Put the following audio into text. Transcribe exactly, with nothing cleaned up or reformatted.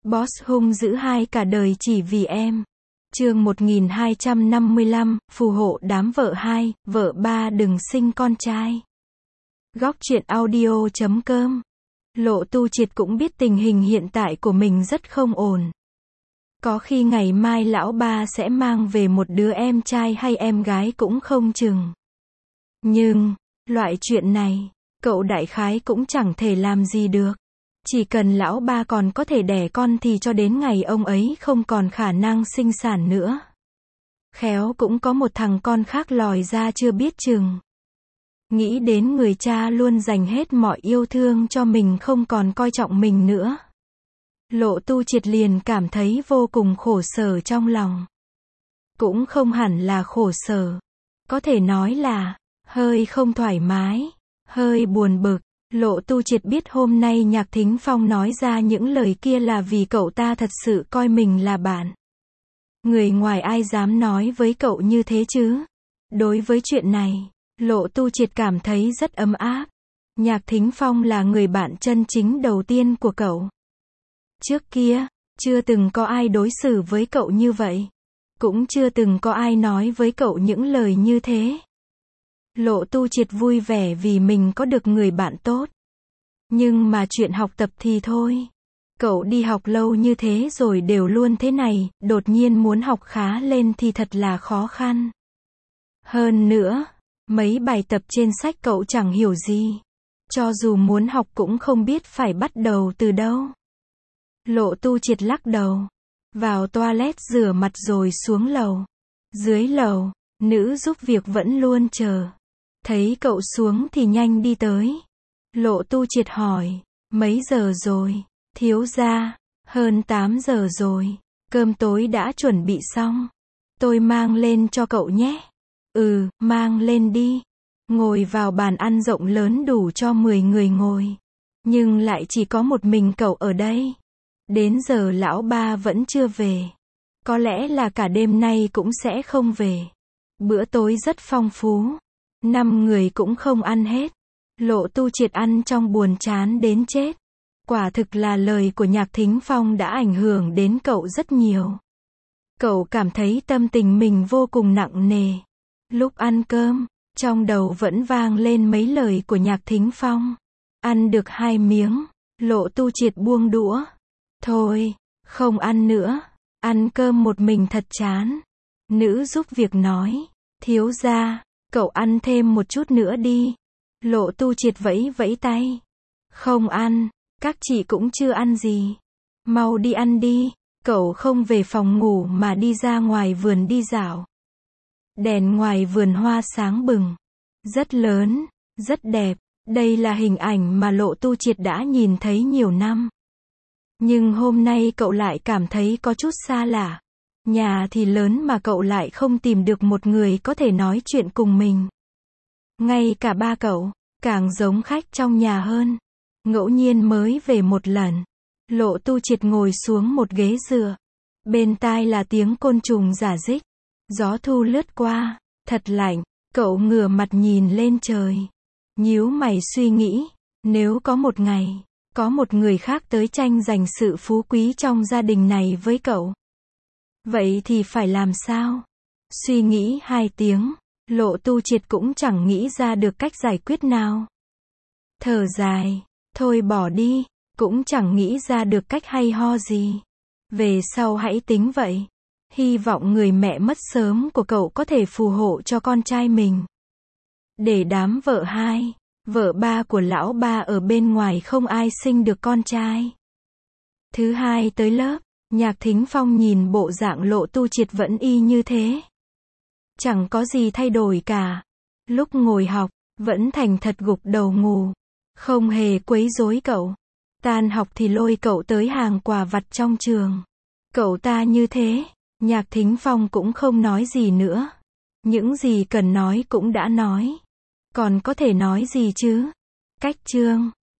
Boss hung dữ hai cả đời chỉ vì em. Chương một nghìn hai trăm năm mươi lăm, phù hộ đám vợ hai, vợ ba đừng sinh con trai. Góc truyện audio chấm com. Lộ Tu Triệt cũng biết tình hình hiện tại của mình rất không ổn. Có khi ngày mai lão ba sẽ mang về một đứa em trai hay em gái cũng không chừng. Nhưng, loại chuyện này, cậu đại khái cũng chẳng thể làm gì được. Chỉ cần lão ba còn có thể đẻ con thì cho đến ngày ông ấy không còn khả năng sinh sản nữa. Khéo cũng có một thằng con khác lòi ra chưa biết chừng. Nghĩ đến người cha luôn dành hết mọi yêu thương cho mình không còn coi trọng mình nữa. Lộ Tu Triệt liền cảm thấy vô cùng khổ sở trong lòng. Cũng không hẳn là khổ sở. Có thể nói là, hơi không thoải mái, hơi buồn bực. Lộ Tu Triệt biết hôm nay Nhạc Thính Phong nói ra những lời kia là vì cậu ta thật sự coi mình là bạn. Người ngoài ai dám nói với cậu như thế chứ? Đối với chuyện này, Lộ Tu Triệt cảm thấy rất ấm áp. Nhạc Thính Phong là người bạn chân chính đầu tiên của cậu. Trước kia, chưa từng có ai đối xử với cậu như vậy. Cũng chưa từng có ai nói với cậu những lời như thế. Lộ Tu Triệt vui vẻ vì mình có được người bạn tốt. Nhưng mà chuyện học tập thì thôi. Cậu đi học lâu như thế rồi đều luôn thế này, đột nhiên muốn học khá lên thì thật là khó khăn. Hơn nữa, mấy bài tập trên sách cậu chẳng hiểu gì. Cho dù muốn học cũng không biết phải bắt đầu từ đâu. Lộ Tu Triệt lắc đầu. Vào toilet rửa mặt rồi xuống lầu. Dưới lầu, nữ giúp việc vẫn luôn chờ. Thấy cậu xuống thì nhanh đi tới. Lộ Tu Triệt hỏi, mấy giờ rồi? Thiếu gia, hơn tám giờ rồi. Cơm tối đã chuẩn bị xong. Tôi mang lên cho cậu nhé. Ừ, mang lên đi. Ngồi vào bàn ăn rộng lớn đủ cho mười người ngồi. Nhưng lại chỉ có một mình cậu ở đây. Đến giờ lão ba vẫn chưa về. Có lẽ là cả đêm nay cũng sẽ không về. Bữa tối rất phong phú. Năm người cũng không ăn hết. Lộ Tu Triệt ăn trong buồn chán đến chết. Quả thực là lời của Nhạc Thính Phong đã ảnh hưởng đến cậu rất nhiều. Cậu cảm thấy tâm tình mình vô cùng nặng nề. Lúc ăn cơm, trong đầu vẫn vang lên mấy lời của Nhạc Thính Phong. Ăn được hai miếng, Lộ Tu Triệt buông đũa. Thôi, không ăn nữa. Ăn cơm một mình thật chán. Nữ giúp việc nói, thiếu gia, cậu ăn thêm một chút nữa đi. Lộ Tu Triệt vẫy vẫy tay. Không ăn, các chị cũng chưa ăn gì. Mau đi ăn đi. Cậu không về phòng ngủ mà đi ra ngoài vườn đi dạo. Đèn ngoài vườn hoa sáng bừng. Rất lớn, rất đẹp. Đây là hình ảnh mà Lộ Tu Triệt đã nhìn thấy nhiều năm. Nhưng hôm nay cậu lại cảm thấy có chút xa lạ. Nhà thì lớn mà cậu lại không tìm được một người có thể nói chuyện cùng mình. Ngay cả ba cậu, càng giống khách trong nhà hơn. Ngẫu nhiên mới về một lần. Lộ Tu Triệt ngồi xuống một ghế dựa. Bên tai là tiếng côn trùng rả rích. Gió thu lướt qua, thật lạnh. Cậu ngửa mặt nhìn lên trời. Nhíu mày suy nghĩ, nếu có một ngày, có một người khác tới tranh giành sự phú quý trong gia đình này với cậu. Vậy thì phải làm sao? Suy nghĩ hai tiếng, Lộ Tu Triệt cũng chẳng nghĩ ra được cách giải quyết nào. Thở dài, thôi bỏ đi, cũng chẳng nghĩ ra được cách hay ho gì. Về sau hãy tính vậy. Hy vọng người mẹ mất sớm của cậu có thể phù hộ cho con trai mình. Để đám vợ hai, vợ ba của lão ba ở bên ngoài không ai sinh được con trai. Thứ hai tới lớp, Nhạc Thính Phong nhìn bộ dạng Lộ Tu Triệt vẫn y như thế. Chẳng có gì thay đổi cả. Lúc ngồi học, vẫn thành thật gục đầu ngủ. Không hề quấy rối cậu. Tan học thì lôi cậu tới hàng quà vặt trong trường. Cậu ta như thế, Nhạc Thính Phong cũng không nói gì nữa. Những gì cần nói cũng đã nói. Còn có thể nói gì chứ? Cách chương